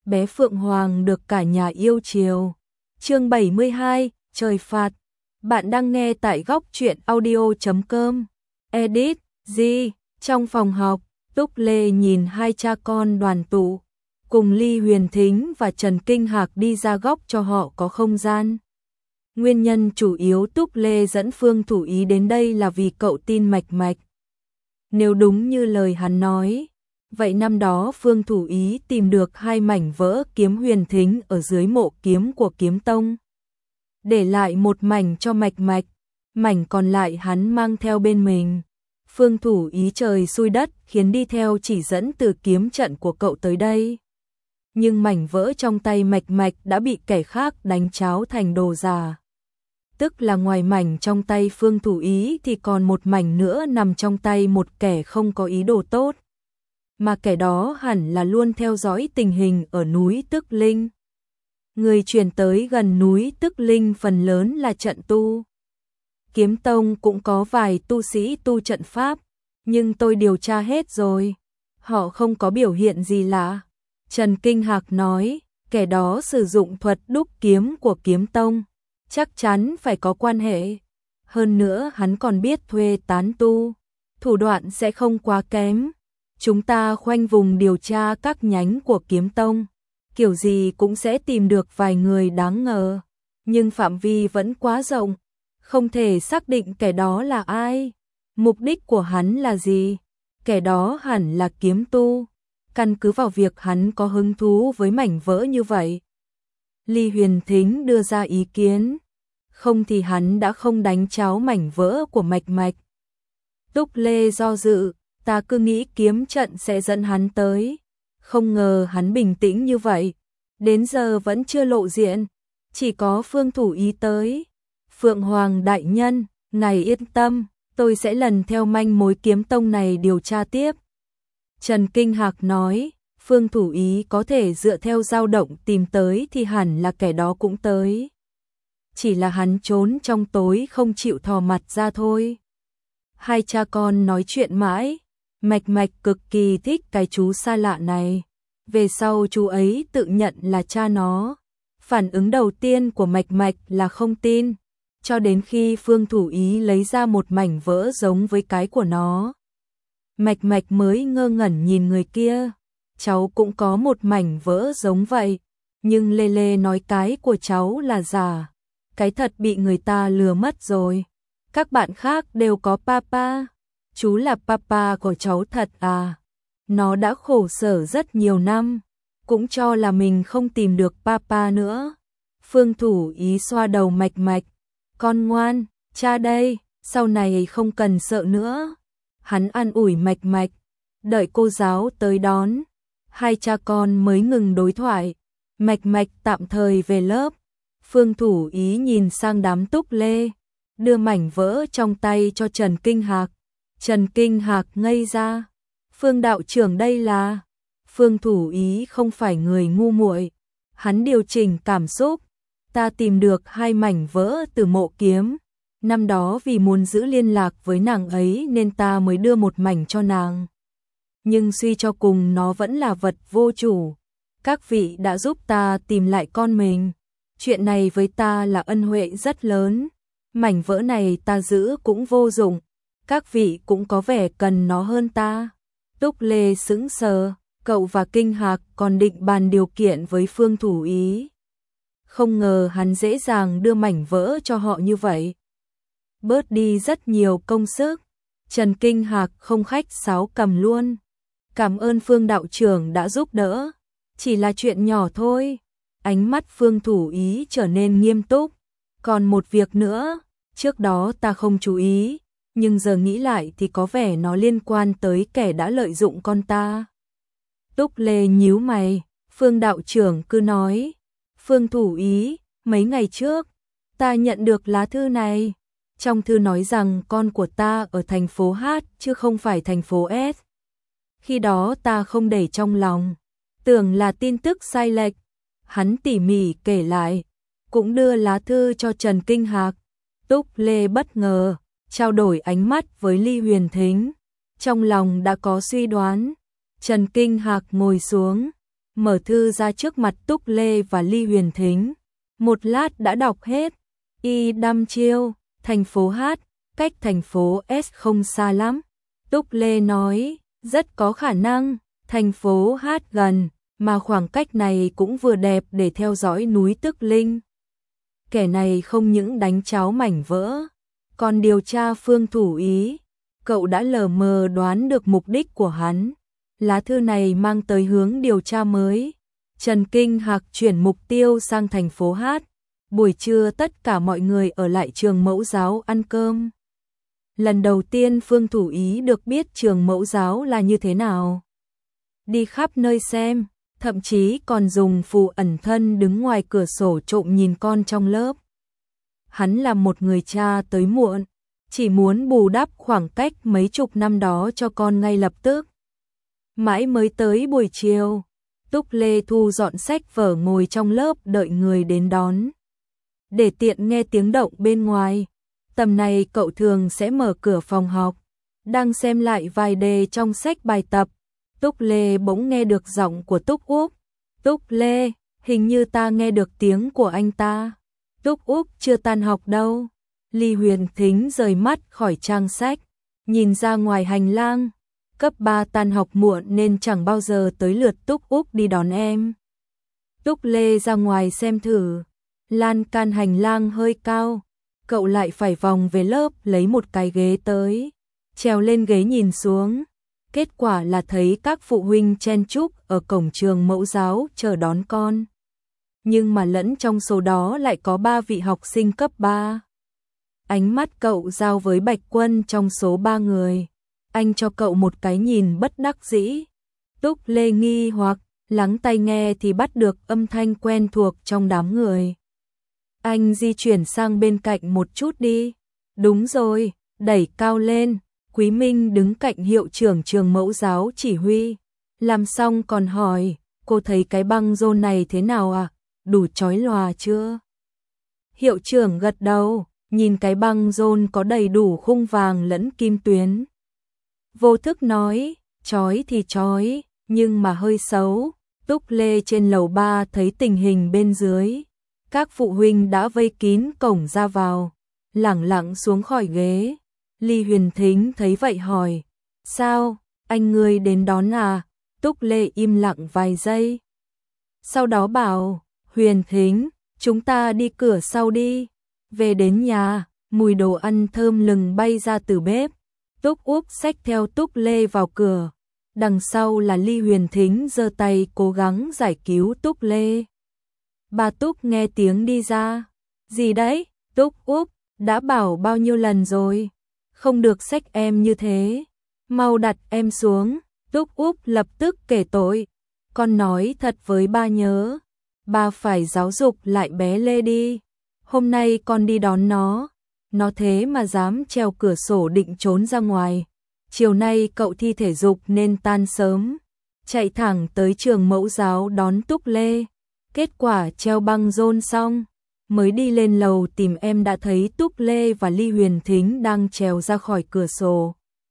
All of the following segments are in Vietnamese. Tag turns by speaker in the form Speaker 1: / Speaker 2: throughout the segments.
Speaker 1: bé Phượng Hoàng được cả nhà yêu chiều. Chương 72, trời phạt. Bạn đang nghe tại góc truyện audio.com. Edit, G. Trong phòng học, Túc Lê nhìn hai cha con đoàn tụ, cùng Ly Huyền Thính và Trần Kinh Hạc đi ra góc cho họ có không gian. Nguyên nhân chủ yếu Túc Lê dẫn Phương Thủ Ý đến đây là vì cậu tin Mạch Mạch. Nếu đúng như lời hắn nói, vậy năm đó Phương Thủ Ý tìm được 2 mảnh vỡ kiếm Huyền Thính ở dưới mộ kiếm của Kiếm Tông. Để lại một mảnh cho Mạch Mạch, mảnh còn lại hắn mang theo bên mình. Phương Thủ Ý trời xui đất khiến đi theo chỉ dẫn từ kiếm trận của cậu tới đây. Nhưng mảnh vỡ trong tay Mạch Mạch đã bị kẻ khác đánh cháo thành đồ giả. Tức là ngoài mảnh trong tay Phương Thủ Ý thì còn một mảnh nữa nằm trong tay một kẻ không có ý đồ tốt. Mà kẻ đó hẳn là luôn theo dõi tình hình ở núi Tức Linh. Người chuyển tới gần núi Tức Linh phần lớn là trận tu. Kiếm Tông cũng có vài tu sĩ tu trận pháp, nhưng tôi điều tra hết rồi. Họ không có biểu hiện gì lạ. Trần Kinh Hạc nói, kẻ đó sử dụng thuật đúc kiếm của Kiếm Tông, chắc chắn phải có quan hệ. Hơn nữa hắn còn biết thuê tán tu, thủ đoạn sẽ không quá kém. Chúng ta khoanh vùng điều tra các nhánh của Kiếm Tông, kiểu gì cũng sẽ tìm được vài người đáng ngờ, nhưng phạm vi vẫn quá rộng, không thể xác định kẻ đó là ai, mục đích của hắn là gì. Kẻ đó hẳn là kiếm tu, căn cứ vào việc hắn có hứng thú với mảnh vỡ như vậy. Ly Huyền Thính đưa ra ý kiến, không thì hắn đã không đánh cháo mảnh vỡ của Mạch Mạch. Túc Lê do dự, ta cứ nghĩ kiếm trận sẽ dẫn hắn tới, không ngờ hắn bình tĩnh như vậy, đến giờ vẫn chưa lộ diện, chỉ có Phương Thủ Ý tới. Phượng Hoàng đại nhân, ngài yên tâm, tôi sẽ lần theo manh mối Kiếm Tông này điều tra tiếp. Trần Kinh Hạc nói, Phương Thủ Ý có thể dựa theo dao động tìm tới thì hẳn là kẻ đó cũng tới. Chỉ là hắn trốn trong tối không chịu thò mặt ra thôi. Hai cha con nói chuyện mãi, Mạch Mạch cực kỳ thích cái chú xa lạ này. Về sau chú ấy tự nhận là cha nó. Phản ứng đầu tiên của Mạch Mạch là không tin, cho đến khi Phương Thủ Ý lấy ra một mảnh vỡ giống với cái của nó. Mạch Mạch mới ngơ ngẩn nhìn người kia. Cháu cũng có một mảnh vỡ giống vậy, nhưng Lê Lê nói cái của cháu là giả. Cái thật bị người ta lừa mất rồi. Các bạn khác đều có papa. Chú là papa của cháu thật à? Nó đã khổ sở rất nhiều năm, cũng cho là mình không tìm được papa nữa. Phương Thủ Ý xoa đầu Mạch Mạch. Con ngoan, cha đây, sau này không cần sợ nữa. Hắn an ủi Mạch Mạch. Đợi cô giáo tới đón, hai cha con mới ngừng đối thoại. Mạch Mạch tạm thời về lớp. Phương Thủ Ý nhìn sang đám Túc Lê, đưa mảnh vỡ trong tay cho Trần Kinh Hạc. Trần Kinh Hạc ngây ra. Phương đạo trưởng đây là... Phương Thủ Ý không phải người ngu muội, hắn điều chỉnh cảm xúc. Ta tìm được 2 mảnh vỡ từ mộ kiếm. Năm đó vì muốn giữ liên lạc với nàng ấy nên ta mới đưa một mảnh cho nàng. Nhưng suy cho cùng nó vẫn là vật vô chủ. Các vị đã giúp ta tìm lại con mình. Chuyện này với ta là ân huệ rất lớn. Mảnh vỡ này ta giữ cũng vô dụng. Các vị cũng có vẻ cần nó hơn ta. Túc Lê sững sờ, cậu và Kinh Hạc còn định bàn điều kiện với Phương Thủ Ý. Không ngờ hắn dễ dàng đưa mảnh vỡ cho họ như vậy. Bớt đi rất nhiều công sức. Trần Kinh Hạc không khách sáo cầm luôn. Cảm ơn Phương đạo trưởng đã giúp đỡ. Chỉ là chuyện nhỏ thôi. Ánh mắt Phương Thủ Ý trở nên nghiêm túc. Còn một việc nữa, trước đó ta không chú ý, nhưng giờ nghĩ lại thì có vẻ nó liên quan tới kẻ đã lợi dụng con ta. Túc Lê nhíu mày, Phương đạo trưởng cứ nói. Phương Thủ Ý, mấy ngày trước, ta nhận được lá thư này. Trong thư nói rằng con của ta ở thành phố H chứ không phải thành phố S. Khi đó ta không để trong lòng, tưởng là tin tức sai lệch. Hắn tỉ mỉ kể lại, cũng đưa lá thư cho Trần Kinh Hạc. Túc Lê bất ngờ, trao đổi ánh mắt với Ly Huyền Thính. Trong lòng đã có suy đoán. Trần Kinh Hạc ngồi xuống, mở thư ra trước mặt Túc Lê và Ly Huyền Thính. Một lát đã đọc hết. Y Đăm Chiêu, thành phố H, cách thành phố S không xa lắm. Túc Lê nói, rất có khả năng, thành phố H gần, mà khoảng cách này cũng vừa đẹp để theo dõi núi Tức Linh. Kẻ này không những đánh cháo mảnh vỡ, còn điều tra Phương Thủ Ý. Cậu đã lờ mờ đoán được mục đích của hắn. Lá thư này mang tới hướng điều tra mới. Trần Kinh Hạc chuyển mục tiêu sang thành phố H. Buổi trưa tất cả mọi người ở lại trường mẫu giáo ăn cơm. Lần đầu tiên Phương Thủ Ý được biết trường mẫu giáo là như thế nào. Đi khắp nơi xem, thậm chí còn dùng phù ẩn thân đứng ngoài cửa sổ trộm nhìn con trong lớp. Hắn là một người cha tới muộn, chỉ muốn bù đắp khoảng cách mấy chục năm đó cho con ngay lập tức. Mãi mới tới buổi chiều, Túc Lê thu dọn sách vở ngồi trong lớp đợi người đến đón. Để tiện nghe tiếng động bên ngoài, tầm này cậu thường sẽ mở cửa phòng học, đang xem lại vài đề trong sách bài tập. Túc Lê bỗng nghe được giọng của Túc Úc. Túc Lê, hình như ta nghe được tiếng của anh ta. Túc Úc chưa tan học đâu. Ly Huyền Thính rời mắt khỏi trang sách, nhìn ra ngoài hành lang. Cấp 3 tan học muộn nên chẳng bao giờ tới lượt Túc Úc đi đón em. Túc Lê ra ngoài xem thử. Lan can hành lang hơi cao, cậu lại phải vòng về lớp lấy một cái ghế tới. Trèo lên ghế nhìn xuống. Kết quả là thấy các phụ huynh chen chúc ở cổng trường mẫu giáo chờ đón con. Nhưng mà lẫn trong số đó lại có 3 vị học sinh cấp 3. Ánh mắt cậu giao với Bạch Quân trong số 3 người. Anh cho cậu một cái nhìn bất đắc dĩ. Túc Lê nghi hoặc, lắng tai nghe thì bắt được âm thanh quen thuộc trong đám người. Anh di chuyển sang bên cạnh một chút đi. Đúng rồi, đẩy cao lên. Quý Minh đứng cạnh hiệu trưởng trường mẫu giáo chỉ huy. Làm xong còn hỏi, cô thấy cái băng rôn này thế nào à? Đủ chói lòa chưa? Hiệu trưởng gật đầu, nhìn cái băng rôn có đầy đủ khung vàng lẫn kim tuyến. Vô thức nói, chói thì chói, nhưng mà hơi xấu. Túc Lê trên lầu 3 thấy tình hình bên dưới. Các phụ huynh đã vây kín cổng ra vào, lẳng lặng xuống khỏi ghế. Ly Huyền Thính thấy vậy hỏi, sao, anh ngươi đến đón à? Túc Lê im lặng vài giây. Sau đó bảo, Huyền Thính, chúng ta đi cửa sau đi. Về đến nhà, mùi đồ ăn thơm lừng bay ra từ bếp. Túc Úc xách theo Túc Lê vào cửa. Đằng sau là Ly Huyền Thính giơ tay cố gắng giải cứu Túc Lê. Bà Túc nghe tiếng đi ra. Gì đấy, Túc Úc, đã bảo bao nhiêu lần rồi. Không được xách em như thế. Mau đặt em xuống. Túc Úc lập tức kể tội. Con nói thật với ba nhớ. Ba phải giáo dục lại bé Lê đi. Hôm nay con đi đón nó. Nó thế mà dám trèo cửa sổ định trốn ra ngoài. Chiều nay cậu thi thể dục nên tan sớm. Chạy thẳng tới trường mẫu giáo đón Túc Lê. Kết quả treo băng rôn xong. Mới đi lên lầu tìm em đã thấy Túc Lê và Ly Huyền Thính đang trèo ra khỏi cửa sổ.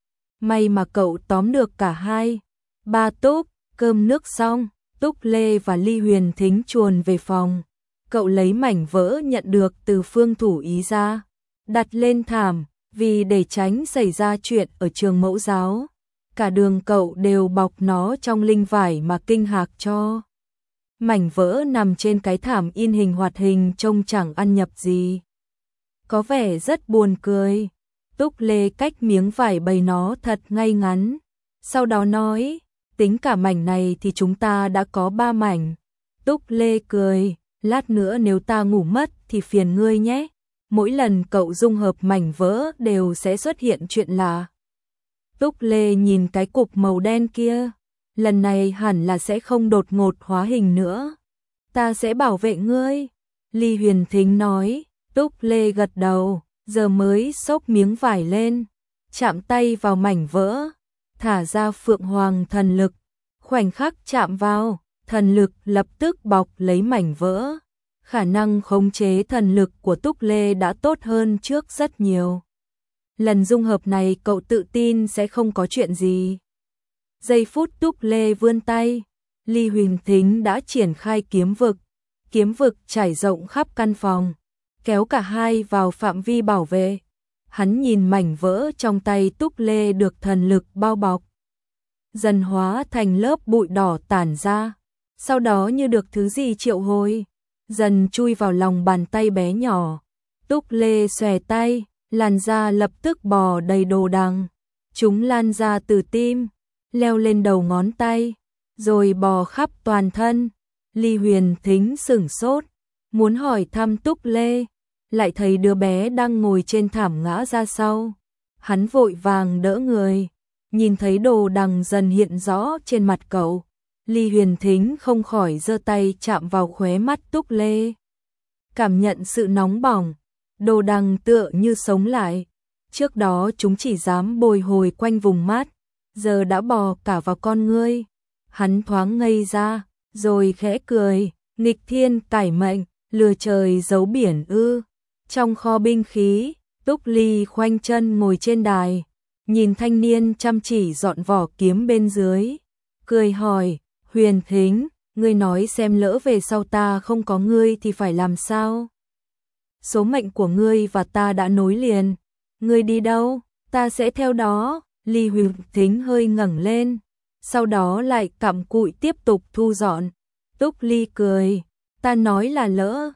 Speaker 1: May mà cậu tóm được cả hai. Ba Túc, cơm nước xong, Túc Lê và Ly Huyền Thính chuồn về phòng. Cậu lấy mảnh vỡ nhận được từ Phương Thủ Ý ra, đặt lên thảm, vì để tránh xảy ra chuyện ở trường mẫu giáo. Cả đường cậu đều bọc nó trong linh vải mà Kinh Hạc cho. Mảnh vỡ nằm trên cái thảm in hình hoạt hình trông chẳng ăn nhập gì. Có vẻ rất buồn cười. Túc Lê cách miếng vải bày nó thật ngay ngắn. Sau đó nói, tính cả mảnh này thì chúng ta đã có 3 mảnh. Túc Lê cười, lát nữa nếu ta ngủ mất thì phiền ngươi nhé. Mỗi lần cậu dung hợp mảnh vỡ đều sẽ xuất hiện chuyện lạ. Túc Lê nhìn cái cục màu đen kia. Lần này hẳn là sẽ không đột ngột hóa hình nữa. Ta sẽ bảo vệ ngươi. Ly Huyền Thính nói. Túc Lê gật đầu, giờ mới xốc miếng vải lên. Chạm tay vào mảnh vỡ. Thả ra Phượng Hoàng thần lực. Khoảnh khắc chạm vào, thần lực lập tức bọc lấy mảnh vỡ. Khả năng khống chế thần lực của Túc Lê đã tốt hơn trước rất nhiều. Lần dung hợp này cậu tự tin sẽ không có chuyện gì. Giây phút Túc Lê vươn tay, Ly Huyền Thính đã triển khai kiếm vực trải rộng khắp căn phòng, kéo cả hai vào phạm vi bảo vệ. Hắn nhìn mảnh vỡ trong tay Túc Lê được thần lực bao bọc, dần hóa thành lớp bụi đỏ tản ra, sau đó như được thứ gì triệu hồi, dần chui vào lòng bàn tay bé nhỏ. Túc Lê xòe tay, làn da lập tức bò đầy đồ đằng. Chúng lan ra từ tim, leo lên đầu ngón tay, rồi bò khắp toàn thân. Ly Huyền Thính sửng sốt, muốn hỏi thăm Túc Lê, lại thấy đứa bé đang ngồi trên thảm ngã ra sau. Hắn vội vàng đỡ người, nhìn thấy đồ đằng dần hiện rõ trên mặt cậu. Ly Huyền Thính không khỏi giơ tay chạm vào khóe mắt Túc Lê. Cảm nhận sự nóng bỏng, đồ đằng tựa như sống lại. Trước đó chúng chỉ dám bồi hồi quanh vùng mắt, giờ đã bò cả vào con ngươi. Hắn thoáng ngây ra, rồi khẽ cười, nghịch thiên cải mệnh, lừa trời giấu biển ư. Trong kho binh khí, Túc Ly khoanh chân ngồi trên đài, nhìn thanh niên chăm chỉ dọn vỏ kiếm bên dưới, cười hỏi, Huyền Thính, ngươi nói xem lỡ về sau ta không có ngươi thì phải làm sao? Số mệnh của ngươi và ta đã nối liền, ngươi đi đâu, ta sẽ theo đó. Ly Huyền Thính hơi ngẩng lên, sau đó lại cặm cụi tiếp tục thu dọn. Túc Ly cười, ta nói là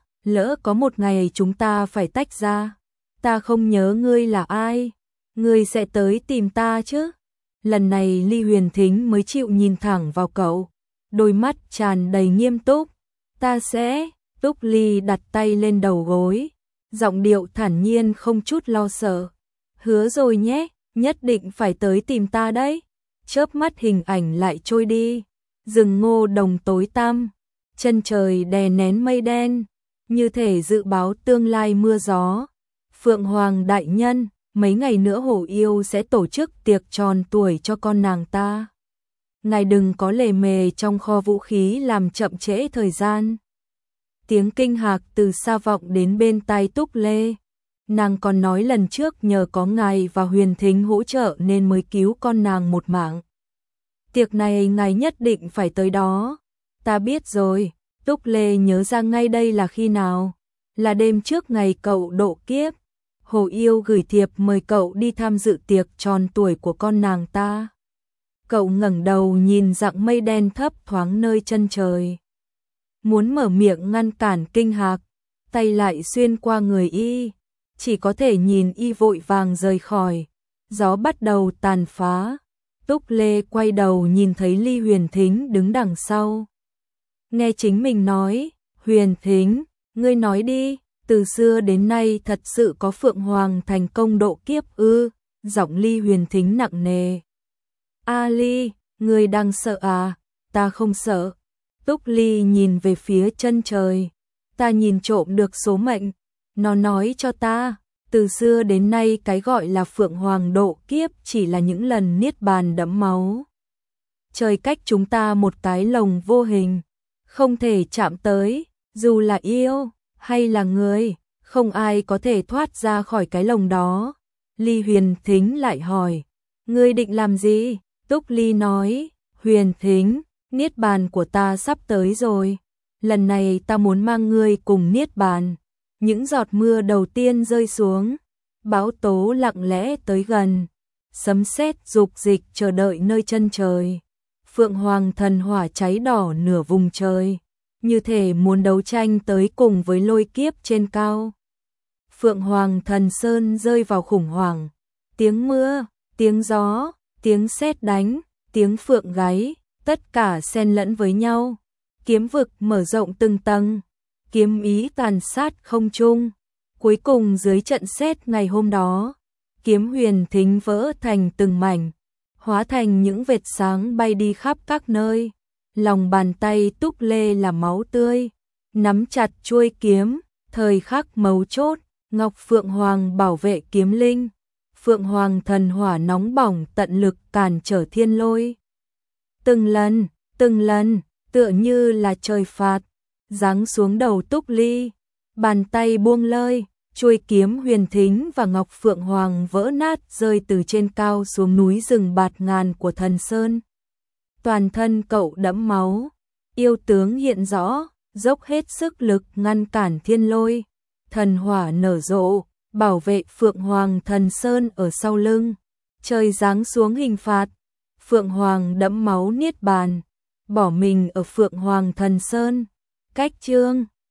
Speaker 1: lỡ có một ngày chúng ta phải tách ra, ta không nhớ ngươi là ai, ngươi sẽ tới tìm ta chứ? Lần này Ly Huyền Thính mới chịu nhìn thẳng vào cậu, đôi mắt tràn đầy nghiêm túc. Ta sẽ. Túc Ly đặt tay lên đầu gối, giọng điệu thản nhiên không chút lo sợ. Hứa rồi nhé, nhất định phải tới tìm ta đấy. Chớp mắt hình ảnh lại trôi đi, rừng ngô đồng tối tăm, chân trời đè nén mây đen, như thể dự báo tương lai mưa gió. Phượng Hoàng đại nhân, mấy ngày nữa Hổ Yêu sẽ tổ chức tiệc tròn tuổi cho con nàng ta. Ngài đừng có lề mề trong kho vũ khí làm chậm trễ thời gian. Tiếng kinh hạc từ xa vọng đến bên tai Túc Lê. Nàng còn nói lần trước nhờ có ngài và Huyền Thính hỗ trợ nên mới cứu con nàng một mạng. Tiệc này ngài nhất định phải tới đó. Ta biết rồi. Túc Lê nhớ ra ngay đây là khi nào. Là đêm trước ngày cậu độ kiếp. Hổ Yêu gửi thiệp mời cậu đi tham dự tiệc tròn tuổi của con nàng ta. Cậu ngẩng đầu nhìn dặng mây đen thấp thoáng nơi chân trời. Muốn mở miệng ngăn cản kinh hạc, tay lại xuyên qua người y, chỉ có thể nhìn y vội vàng rời khỏi. Gió bắt đầu tàn phá. Túc Lê quay đầu nhìn thấy Ly Huyền Thính đứng đằng sau. Nghe chính mình nói, Huyền Thính, ngươi nói đi, từ xưa đến nay thật sự có Phượng Hoàng thành công độ kiếp ư? Giọng Ly Huyền Thính nặng nề. A Ly, ngươi đang sợ à? Ta không sợ. Túc Ly nhìn về phía chân trời. Ta nhìn trộm được số mệnh. Nó nói cho ta, từ xưa đến nay cái gọi là Phượng Hoàng độ kiếp chỉ là những lần niết bàn đẫm máu. Trời cách chúng ta một cái lồng vô hình, không thể chạm tới, dù là yêu hay là người, không ai có thể thoát ra khỏi cái lồng đó. Ly Huyền Thính lại hỏi, ngươi định làm gì? Túc Ly nói, Huyền Thính, niết bàn của ta sắp tới rồi. Lần này ta muốn mang ngươi cùng niết bàn. Những giọt mưa đầu tiên rơi xuống, bão tố lặng lẽ tới gần, sấm sét rục dịch chờ đợi nơi chân trời. Phượng Hoàng thần hỏa cháy đỏ nửa vùng trời, như thể muốn đấu tranh tới cùng với lôi kiếp trên cao. Phượng Hoàng thần sơn rơi vào khủng hoảng, tiếng mưa, tiếng gió, tiếng sét đánh, tiếng phượng gáy, tất cả xen lẫn với nhau. Kiếm vực mở rộng từng tầng, kiếm ý tàn sát không trung. Cuối cùng dưới trận sét ngày hôm đó, kiếm Huyền Thính vỡ thành từng mảnh, hóa thành những vệt sáng bay đi khắp các nơi. Lòng bàn tay Túc Lê là máu tươi, nắm chặt chuôi kiếm, thời khắc mấu chốt, Ngọc Phượng Hoàng bảo vệ kiếm linh. Phượng Hoàng thần hỏa nóng bỏng tận lực cản trở thiên lôi. Từng lần, tựa như là trời phạt, giáng xuống đầu Túc Ly. Bàn tay buông lơi, chuôi kiếm Huyền Thính và Ngọc Phượng Hoàng vỡ nát rơi từ trên cao xuống núi rừng bạt ngàn của thần sơn. Toàn thân cậu đẫm máu, Yêu tướng hiện rõ, dốc hết sức lực ngăn cản thiên lôi, thần hỏa nở rộ, bảo vệ Phượng Hoàng Thần Sơn ở sau lưng. Trời giáng xuống hình phạt, Phượng Hoàng đẫm máu niết bàn, bỏ mình ở Phượng Hoàng Thần Sơn. Cách chương